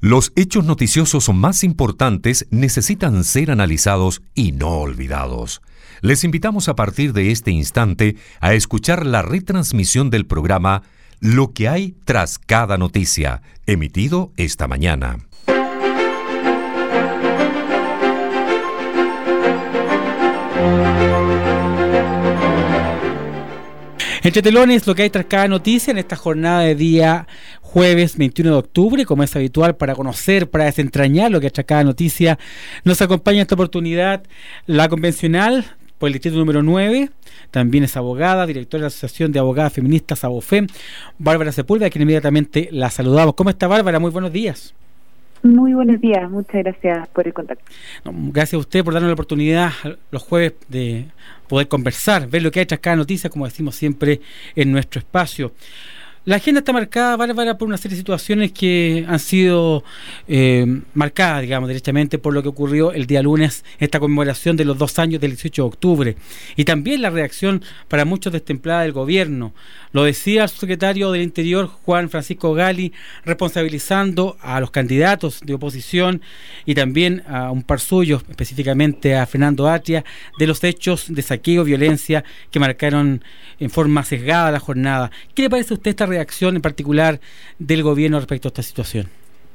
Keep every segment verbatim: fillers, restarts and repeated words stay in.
Los hechos noticiosos más importantes necesitan ser analizados y no olvidados. Les invitamos a partir de este instante a escuchar la retransmisión del programa Lo que hay tras cada noticia, emitido esta mañana. Entre telones, lo que hay tras cada noticia en esta jornada de día jueves veintiuno de octubre, como es habitual, para conocer, para desentrañar lo que hay tras cada noticia, nos acompaña en esta oportunidad la convencional por el distrito número nueve, también es abogada, directora de la Asociación de Abogadas Feministas ABOFEM, Bárbara Sepúlveda, a quien inmediatamente la saludamos. ¿Cómo está, Bárbara? Muy buenos días. Muy buenos días, muchas gracias por el contacto. No, gracias a usted por darnos la oportunidad los jueves de poder conversar, ver lo que hay tras cada noticia, como decimos siempre en nuestro espacio. La agenda está marcada, Bárbara, por una serie de situaciones que han sido eh, marcadas, digamos, derechamente por lo que ocurrió el día lunes, esta conmemoración de los dos años del dieciocho de octubre. Y también la reacción para muchos destemplada del gobierno. Lo decía el subsecretario del Interior, Juan Francisco Gali, responsabilizando a los candidatos de oposición y también a un par suyo, específicamente a Fernando Atria, de los hechos de saqueo y violencia que marcaron en forma sesgada la jornada. ¿Qué le parece a usted esta reacción en particular del gobierno respecto a esta situación?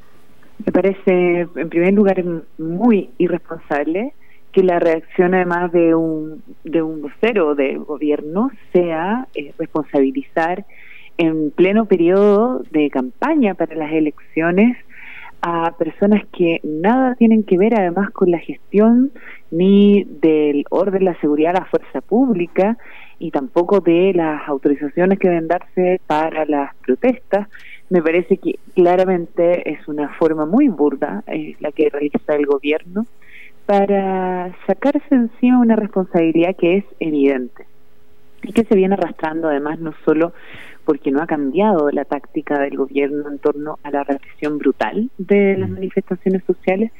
Me parece, en primer lugar, muy irresponsable que la reacción, además de un de un vocero del gobierno, sea eh, responsabilizar en pleno periodo de campaña para las elecciones a personas que nada tienen que ver, además, con la gestión ni del orden, la seguridad, la fuerza pública, y tampoco de las autorizaciones que deben darse para las protestas. Me parece que claramente es una forma muy burda eh, la que realiza el gobierno para sacarse encima una responsabilidad que es evidente y que se viene arrastrando, además, no solo porque no ha cambiado la táctica del gobierno en torno a la represión brutal de las manifestaciones sociales,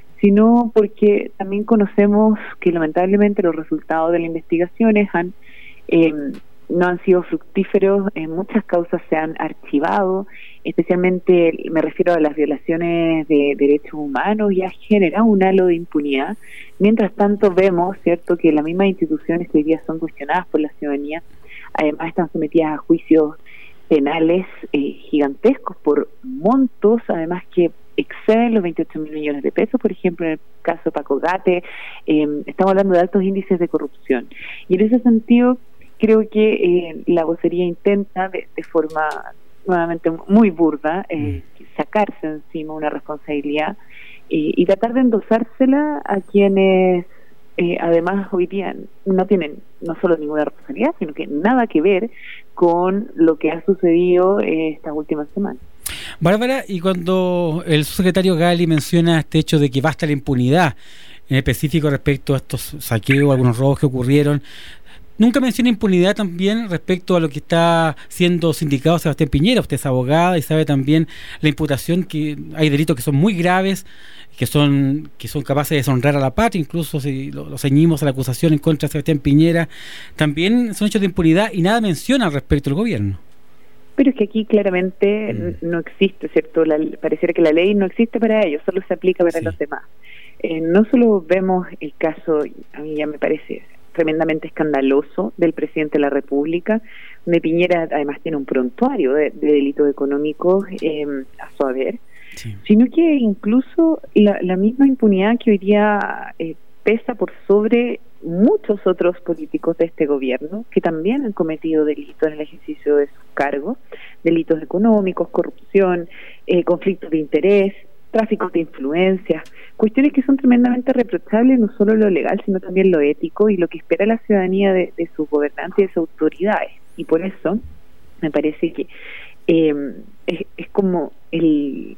sino porque también conocemos que lamentablemente los resultados de las investigaciones han Eh, no han sido fructíferos, en muchas causas se han archivado, especialmente me refiero a las violaciones de derechos humanos, y ha generado un halo de impunidad. Mientras tanto vemos, cierto, que las mismas instituciones que hoy día son cuestionadas por la ciudadanía, además están sometidas a juicios penales eh, gigantescos por montos, además que exceden los veintiocho mil millones de pesos, por ejemplo, en el caso de Paco Gate, eh, estamos hablando de altos índices de corrupción. Y en ese sentido, creo que eh, la vocería intenta de, de forma nuevamente muy burda eh, sacarse encima una responsabilidad eh, y tratar de endosársela a quienes eh, además hoy día no tienen no solo ninguna responsabilidad, sino que nada que ver con lo que ha sucedido eh, estas últimas semanas. Bárbara, y cuando el subsecretario Gali menciona este hecho de que basta la impunidad, en específico respecto a estos saqueos, algunos robos que ocurrieron, nunca menciona impunidad también respecto a lo que está siendo sindicado Sebastián Piñera. Usted es abogada y sabe también la imputación que hay delitos que son muy graves, que son que son capaces de deshonrar a la patria, incluso si lo, lo ceñimos a la acusación en contra de Sebastián Piñera. También son hechos de impunidad y nada menciona al respecto del gobierno. Pero es que aquí claramente mm. no existe, ¿cierto? La, pareciera que la ley no existe para ellos, solo se aplica para sí. los demás. Eh, no solo vemos el caso, a mí ya me parece tremendamente escandaloso, del presidente de la República, donde Piñera además tiene un prontuario de, de delitos económicos eh, a su haber, sí. sino que incluso la, la misma impunidad que hoy día eh, pesa por sobre muchos otros políticos de este gobierno que también han cometido delitos en el ejercicio de sus cargos, delitos económicos, corrupción, eh, conflictos de interés, tráficos de influencias, cuestiones que son tremendamente reprochables, no solo lo legal, sino también lo ético y lo que espera la ciudadanía de, de sus gobernantes y de sus autoridades. Y por eso me parece que eh, es, es como el...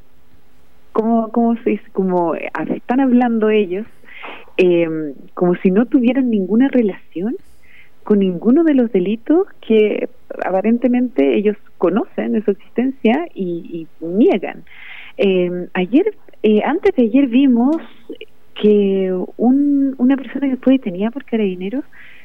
¿Cómo, cómo se dice? Como están hablando ellos eh, como si no tuvieran ninguna relación con ninguno de los delitos que aparentemente ellos conocen de su existencia y, y niegan. Eh, ayer, eh, antes de ayer vimos que un, una persona que fue detenida por Carabineros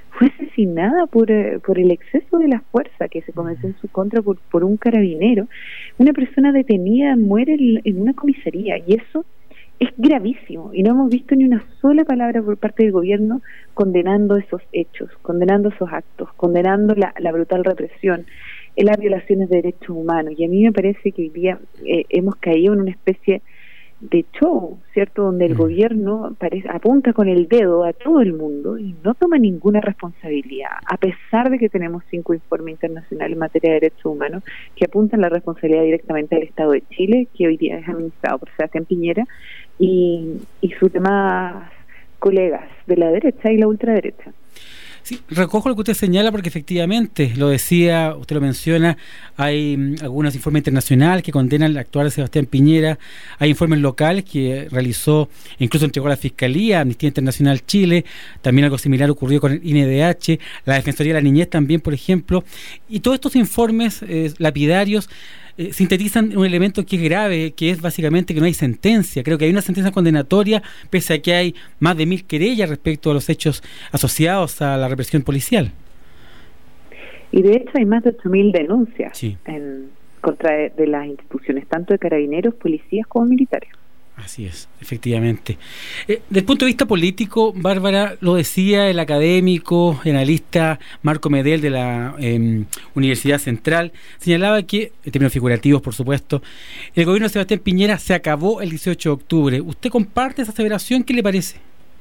fue asesinada por, eh, por el exceso de la fuerza que se cometió en su contra por, por un carabinero. Una persona detenida muere en, en una comisaría, y eso es gravísimo, y no hemos visto ni una sola palabra por parte del gobierno condenando esos hechos, condenando esos actos, condenando la, la brutal represión, eh, las violaciones de derechos humanos. Y a mí me parece que hoy día eh, hemos caído en una especie de show, ¿cierto?, donde el gobierno parece, apunta con el dedo a todo el mundo y no toma ninguna responsabilidad, a pesar de que tenemos cinco informes internacionales en materia de derechos humanos que apuntan la responsabilidad directamente al Estado de Chile, que hoy día es administrado por Sebastián Piñera, y, y sus demás colegas de la derecha y la ultraderecha. Sí, recojo lo que usted señala porque efectivamente, lo decía, usted lo menciona, hay mm, algunos informes internacionales que condenan el actuar de Sebastián Piñera, hay informes locales que realizó, incluso entregó a la Fiscalía, Amnistía Internacional Chile, también algo similar ocurrió con el I N D H, la Defensoría de la Niñez también, por ejemplo, y todos estos informes eh, lapidarios Eh, sintetizan un elemento que es grave, que es básicamente que no hay sentencia. Creo que hay una sentencia condenatoria, pese a que hay más de mil querellas respecto a los hechos asociados a la represión policial. Y de hecho hay más de ocho mil denuncias sí. en contra de, de las instituciones, tanto de carabineros, policías como militares. Así es, efectivamente. Eh, del punto de vista político, Bárbara, lo decía el académico, el analista Marco Medel de la eh, Universidad Central, señalaba que, en términos figurativos por supuesto, el gobierno de Sebastián Piñera se acabó el dieciocho de octubre. ¿Usted comparte esa aseveración? ¿Qué le parece?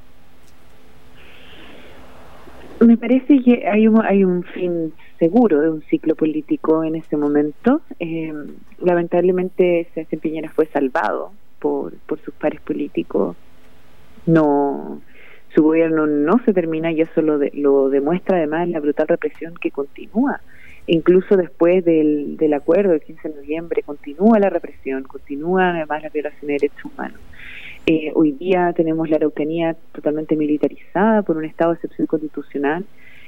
Me parece que hay un, hay un fin seguro de un ciclo político en ese momento. Eh, lamentablemente Sebastián Piñera fue salvado por por sus pares políticos. No, su gobierno no se termina, y eso lo, de, lo demuestra además la brutal represión que continúa. Incluso después del, del acuerdo del quince de noviembre, continúa la represión, continúa además la violación de derechos humanos. Eh, hoy día tenemos la Araucanía totalmente militarizada por un estado de excepción constitucional,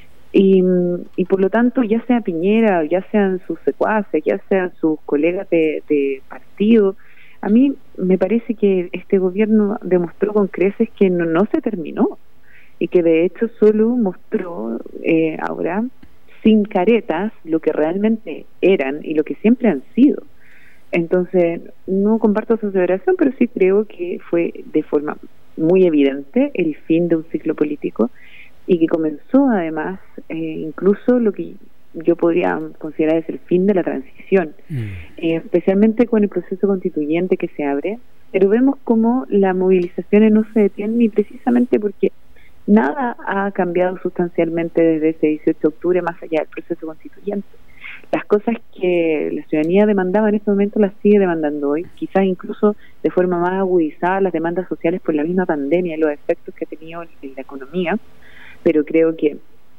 y, y por lo tanto, ya sea Piñera, ya sean sus secuaces, ya sean sus colegas de, de partido, a mí me parece que este gobierno demostró con creces que no, no se terminó, y que de hecho solo mostró eh, ahora sin caretas lo que realmente eran y lo que siempre han sido. Entonces no comparto su aseveración, pero sí creo que fue de forma muy evidente el fin de un ciclo político, y que comenzó además eh, incluso lo que yo podría considerar es el fin de la transición, mm. eh, especialmente con el proceso constituyente que se abre, pero vemos como las movilizaciones no se detienen, y precisamente porque nada ha cambiado sustancialmente desde ese dieciocho de octubre más allá del proceso constituyente. Las cosas que la ciudadanía demandaba en este momento las sigue demandando hoy, quizás incluso de forma más agudizada las demandas sociales por la misma pandemia y los efectos que ha tenido en la economía, pero creo que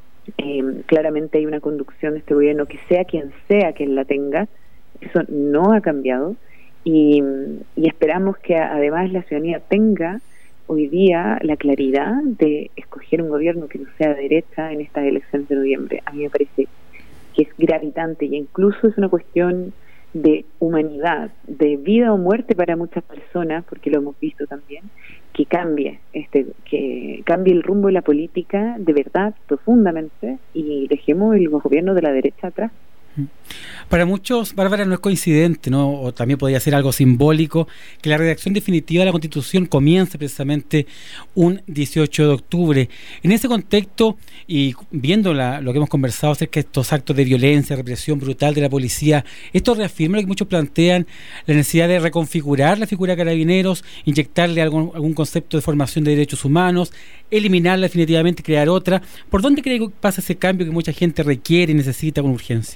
Eh, claramente hay una conducción de este gobierno, que sea quien sea quien la tenga, eso no ha cambiado, y, y esperamos que además la ciudadanía tenga hoy día la claridad de escoger un gobierno que no sea de derecha en estas elecciones de noviembre. A mí me parece que es gravitante, y incluso es una cuestión de humanidad, de vida o muerte para muchas personas, porque lo hemos visto también, que cambie este que cambie el rumbo de la política de verdad, profundamente, y dejemos el gobierno de la derecha atrás. Para muchos, Bárbara, no es coincidente, ¿no? O también podría ser algo simbólico, que la redacción definitiva de la Constitución comience precisamente un dieciocho de octubre. En ese contexto, y viendo la, lo que hemos conversado acerca de estos actos de violencia, represión brutal de la policía, esto reafirma lo que muchos plantean, la necesidad de reconfigurar la figura de Carabineros, inyectarle algún, algún concepto de formación de derechos humanos, eliminarla definitivamente, crear otra. ¿Por dónde cree que pasa ese cambio que mucha gente requiere y necesita con urgencia?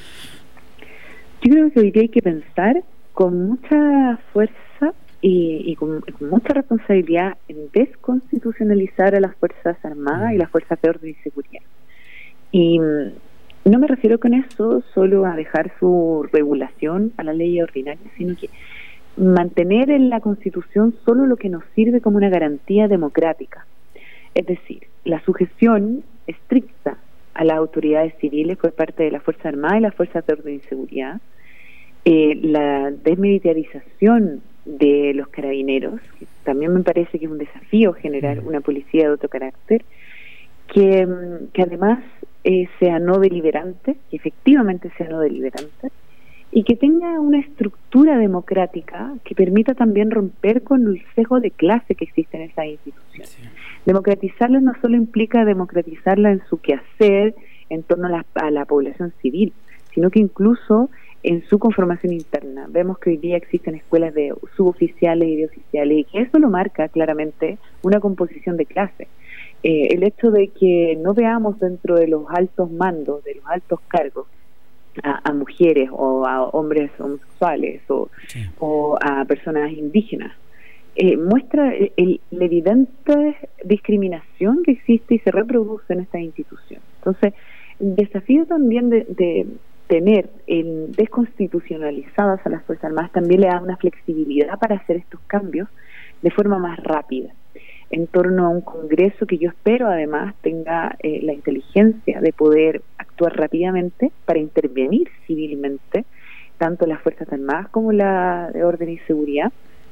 Yo creo que hoy día hay que pensar con mucha fuerza y, y con, con mucha responsabilidad en desconstitucionalizar a las Fuerzas Armadas y las Fuerzas de Orden y Seguridad. Y no me refiero con eso solo a dejar su regulación a la ley ordinaria, sino que mantener en la Constitución solo lo que nos sirve como una garantía democrática. Es decir, la sujeción estricta a las autoridades civiles por parte de las Fuerzas Armadas y las Fuerzas de Orden y Seguridad, eh, la desmilitarización de los carabineros, que también me parece que es un desafío generar una policía de otro carácter, que, que además eh, sea no deliberante, que efectivamente sea no deliberante, y que tenga una estructura democrática que permita también romper con el sesgo de clase que existe en esas instituciones. Sí. Democratizarla no solo implica democratizarla en su quehacer en torno a la, a la población civil, sino que incluso en su conformación interna. Vemos que hoy día existen escuelas de suboficiales y de oficiales, y que eso lo marca claramente una composición de clase. Eh, el hecho de que no veamos dentro de los altos mandos, de los altos cargos, a, a mujeres o a hombres homosexuales o, sí. o a personas indígenas, eh, muestra el, el, la evidente discriminación que existe y se reproduce en esta institución. Entonces, el desafío también de, de tener en desconstitucionalizadas a las Fuerzas Armadas también le da una flexibilidad para hacer estos cambios de forma más rápida, en torno a un Congreso que yo espero además tenga eh, la inteligencia de poder actuar rápidamente para intervenir civilmente, tanto las Fuerzas Armadas como la de Orden y Seguridad,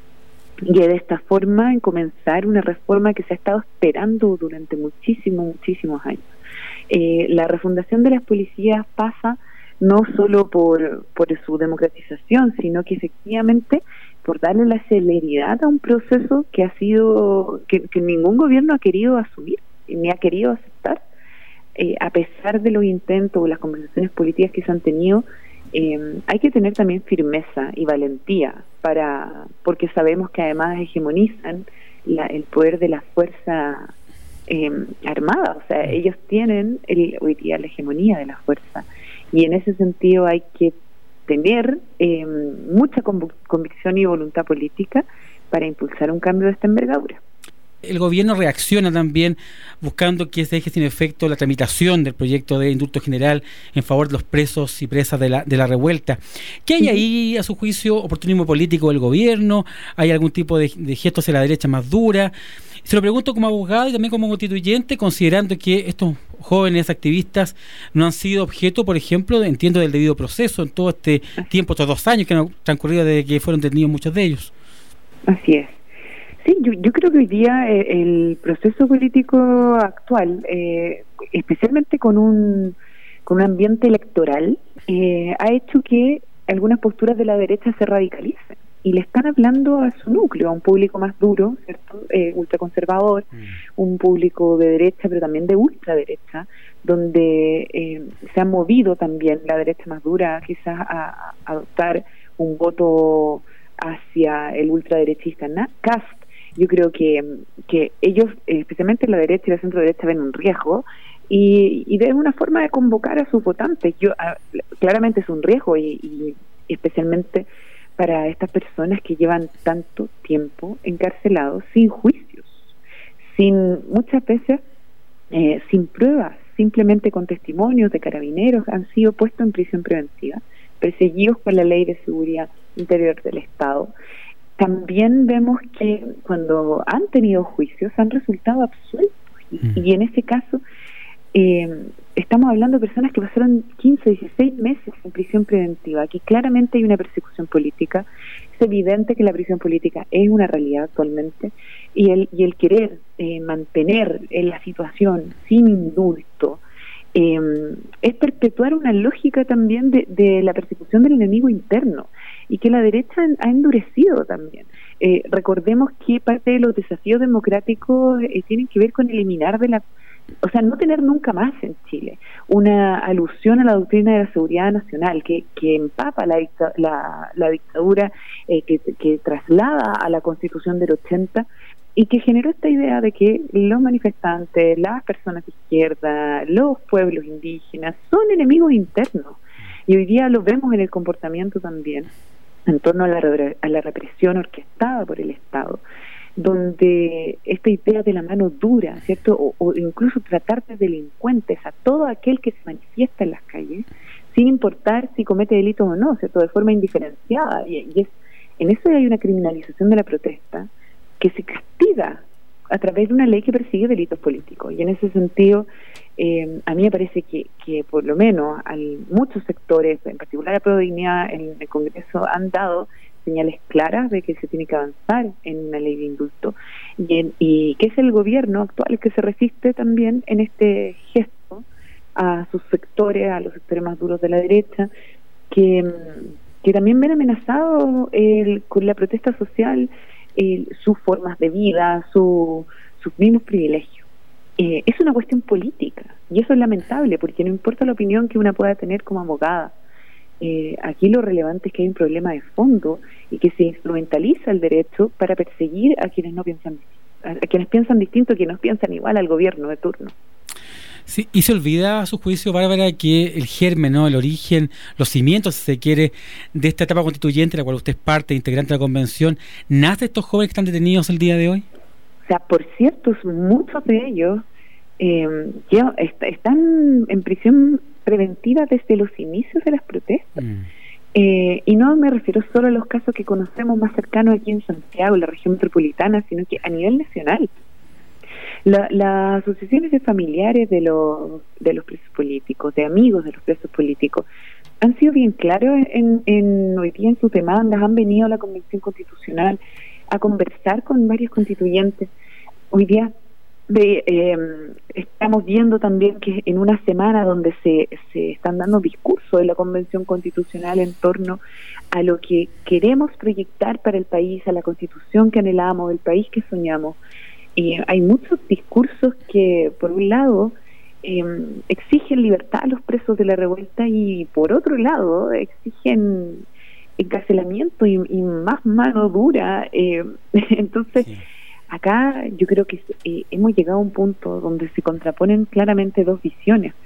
y de esta forma en comenzar una reforma que se ha estado esperando durante muchísimos, muchísimos años. Eh, la refundación de las policías pasa no solo por, por su democratización, sino que efectivamente por darle la celeridad a un proceso que ha sido, que, que ningún gobierno ha querido asumir, ni ha querido aceptar, eh, a pesar de los intentos o las conversaciones políticas que se han tenido. Eh, hay que tener también firmeza y valentía, para porque sabemos que además hegemonizan la, el poder de la fuerza eh, armada, o sea, ellos tienen el, hoy día la hegemonía de la fuerza, y en ese sentido hay que tener eh, mucha conv- convicción y voluntad política para impulsar un cambio de esta envergadura. El gobierno reacciona también buscando que se deje sin efecto la tramitación del proyecto de indulto general en favor de los presos y presas de la, de la revuelta. ¿Qué hay ahí, a su juicio, oportunismo político del gobierno? ¿Hay algún tipo de, de gesto hacia la derecha más dura? Se lo pregunto como abogado y también como constituyente, considerando que estos jóvenes activistas no han sido objeto, por ejemplo, entiendo, del debido proceso en todo este tiempo, estos dos años que han transcurrido desde que fueron detenidos muchos de ellos. Así es. Sí, yo, yo creo que hoy día eh, el proceso político actual, eh, especialmente con un, con un ambiente electoral, eh, ha hecho que algunas posturas de la derecha se radicalicen y le están hablando a su núcleo, a un público más duro, ¿cierto? Eh, ultraconservador, mm. un público de derecha, pero también de ultraderecha, donde eh, se ha movido también la derecha más dura quizás a, a adoptar un voto hacia el ultraderechista Kast. Yo creo que, que ellos, especialmente la derecha y la centro derecha, ven un riesgo y, y ven una forma de convocar a sus votantes. Yo a, claramente es un riesgo y, y especialmente para estas personas que llevan tanto tiempo encarcelados sin juicios, sin muchas veces eh, sin pruebas, simplemente con testimonios de carabineros, han sido puestos en prisión preventiva, perseguidos por la Ley de Seguridad Interior del Estado. También vemos que cuando han tenido juicios han resultado absueltos y, mm. y en ese caso eh, estamos hablando de personas que pasaron quince, dieciséis meses en prisión preventiva. Aquí claramente hay una persecución política. Es evidente que la prisión política es una realidad actualmente y el, y el querer eh, mantener en la situación sin indulto eh, es perpetuar una lógica también de, de la persecución del enemigo interno, y que la derecha ha endurecido también. Eh, recordemos que parte de los desafíos democráticos eh, tienen que ver con eliminar de la, o sea, no tener nunca más en Chile una alusión a la doctrina de la seguridad nacional que, que empapa la, dicta, la, la dictadura, eh, que, que traslada a la Constitución del ochenta y que generó esta idea de que los manifestantes, las personas de izquierda, los pueblos indígenas son enemigos internos. Y hoy día lo vemos en el comportamiento también, en torno a la, a la represión orquestada por el Estado, donde esta idea de la mano dura, ¿cierto? O, o incluso tratar de delincuentes a todo aquel que se manifiesta en las calles, sin importar si comete delitos o no, ¿cierto? De forma indiferenciada. Y, y es, en eso hay una criminalización de la protesta que se castiga a través de una ley que persigue delitos políticos. Y en ese sentido, eh, a mí me parece que, que por lo menos hay muchos sectores, en particular la Prodignidad en el Congreso, han dado señales claras de que se tiene que avanzar en una ley de indulto, y, en, y que es el gobierno actual el que se resiste también en este gesto a sus sectores, a los sectores más duros de la derecha, que, que también ven amenazado el, con la protesta social el, sus formas de vida, su, sus mismos privilegios. Eh, es una cuestión política, y eso es lamentable, porque no importa la opinión que una pueda tener como abogada. Eh, aquí lo relevante es que hay un problema de fondo y que se instrumentaliza el derecho para perseguir a quienes no piensan, a quienes piensan distinto, quienes piensan igual al gobierno de turno. Sí, y se olvida a su juicio, Bárbara, que el germen, ¿no?, el origen, los cimientos, si se quiere, de esta etapa constituyente, la cual usted es parte, integrante de la convención, nace de estos jóvenes que están detenidos el día de hoy. O sea, por cierto, muchos de ellos eh, ya est- están en prisión preventiva desde los inicios de las protestas. Mm. Eh, y no me refiero solo a los casos que conocemos más cercanos aquí en Santiago, en la región metropolitana, sino que a nivel nacional. La, las asociaciones de familiares de los, de los presos políticos, de amigos de los presos políticos, han sido bien claros en, en hoy día en sus demandas, han venido a la Convención Constitucional a conversar con varios constituyentes. Hoy día de, eh, estamos viendo también que en una semana donde se, se están dando discursos en la Convención Constitucional en torno a lo que queremos proyectar para el país, a la Constitución que anhelamos, el país que soñamos. Y hay muchos discursos que, por un lado, eh, exigen libertad a los presos de la revuelta y, por otro lado, exigen encarcelamiento y, y más mano dura. Eh, entonces, sí. Acá yo creo que eh, hemos llegado a un punto donde se contraponen claramente dos visiones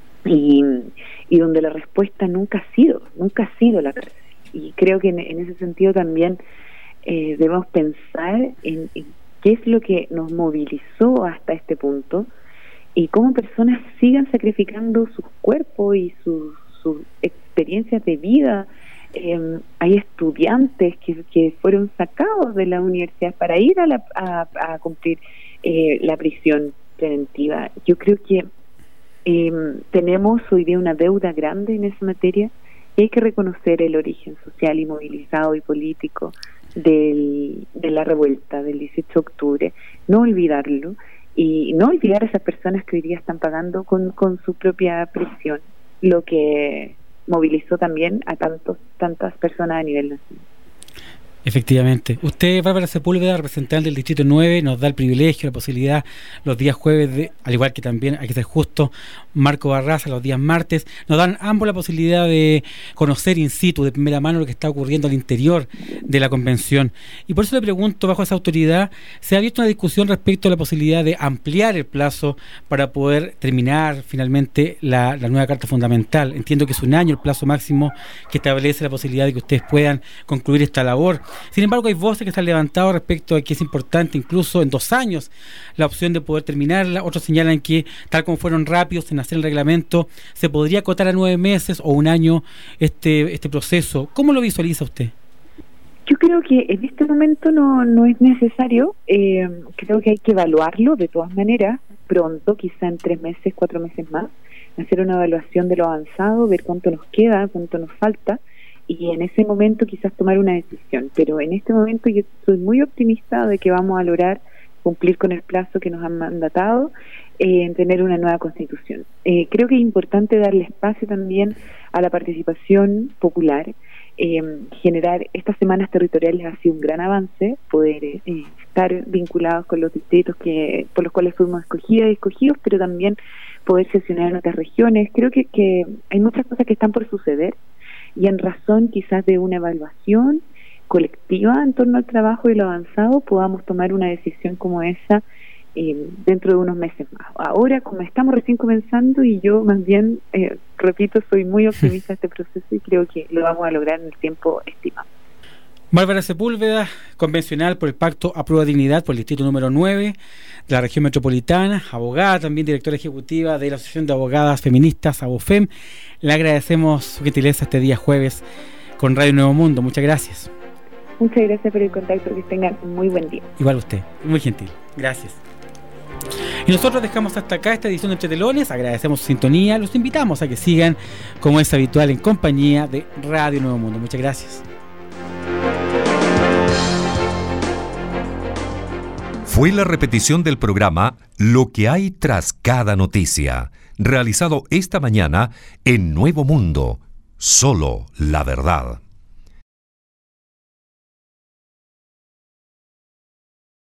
y, y donde la respuesta nunca ha sido, nunca ha sido la cárcel. Y creo que en, en ese sentido también eh, debemos pensar en, en qué es lo que nos movilizó hasta este punto y cómo personas sigan sacrificando sus cuerpos y sus, sus experiencias de vida. Eh, hay estudiantes que, que fueron sacados de la universidad para ir a, la, a, a cumplir eh, la prisión preventiva. Yo creo que eh, tenemos hoy día una deuda grande en esa materia y hay que reconocer el origen social y movilizado y político del, de la revuelta del dieciocho de octubre, no olvidarlo y no olvidar a esas personas que hoy día están pagando con, con su propia prisión lo que movilizó también a tantos tantas personas a nivel nacional. Efectivamente. Usted, Bárbara Sepúlveda, representante del Distrito nueve, nos da el privilegio, la posibilidad, los días jueves, de, al igual que también, hay que ser justo, Marco Barraza, los días martes, nos dan ambos la posibilidad de conocer in situ, de primera mano, lo que está ocurriendo al interior de la convención. Y por eso le pregunto, bajo esa autoridad, ¿se ha abierto una discusión respecto a la posibilidad de ampliar el plazo para poder terminar finalmente la, la nueva Carta Fundamental? Entiendo que es un año el plazo máximo que establece la posibilidad de que ustedes puedan concluir esta labor. Sin embargo, hay voces que están levantadas respecto a que es importante incluso en dos años la opción de poder terminarla. Otros señalan que, tal como fueron rápidos en hacer el reglamento, se podría acotar a nueve meses o un año este este proceso. ¿Cómo lo visualiza usted? Yo creo que en este momento no, no es necesario. Eh, creo que hay que evaluarlo de todas maneras, pronto, quizá en tres meses, cuatro meses más, hacer una evaluación de lo avanzado, ver cuánto nos queda, cuánto nos falta, y en ese momento quizás tomar una decisión. Pero en este momento yo soy muy optimista de que vamos a lograr cumplir con el plazo que nos han mandatado eh, en tener una nueva constitución. Eh, creo que es importante darle espacio también a la participación popular. Eh, generar estas semanas territoriales ha sido un gran avance, poder eh, estar vinculados con los distritos que por los cuales fuimos escogidas y escogidos, pero también poder sesionar en otras regiones. Creo que, que hay muchas cosas que están por suceder y en razón quizás de una evaluación colectiva en torno al trabajo y lo avanzado podamos tomar una decisión como esa eh, dentro de unos meses más. Ahora, como estamos recién comenzando y yo más bien, eh, repito, soy muy optimista de este proceso y creo que lo vamos a lograr en el tiempo estimado. Bárbara Sepúlveda, convencional por el Pacto Aprueba Dignidad por el distrito número nueve de la región metropolitana, abogada, también directora ejecutiva de la Asociación de Abogadas Feministas, ABOFEM. Le agradecemos su gentileza este día jueves con Radio Nuevo Mundo. Muchas gracias. Muchas gracias por el contacto, que tengan un muy buen día. Igual usted, muy gentil. Gracias. Y nosotros dejamos hasta acá esta edición de Entre Telones, agradecemos su sintonía, los invitamos a que sigan como es habitual en compañía de Radio Nuevo Mundo. Muchas gracias. Fue la repetición del programa Lo que hay tras cada noticia, realizado esta mañana en Nuevo Mundo, solo la verdad.